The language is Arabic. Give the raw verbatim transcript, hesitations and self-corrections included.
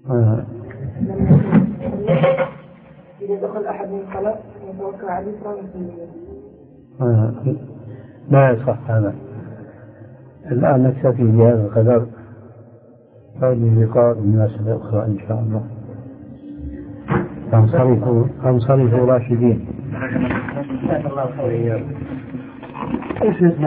آه. إذا دخل أحد من الصلاة يتوكل على اليسرى آه. لا يصح هذا. الآن نكتفي بهذا القدر، فللقاء بمناسبة أخرى إن شاء الله. فانصرفوا فانصرفوا راشدين.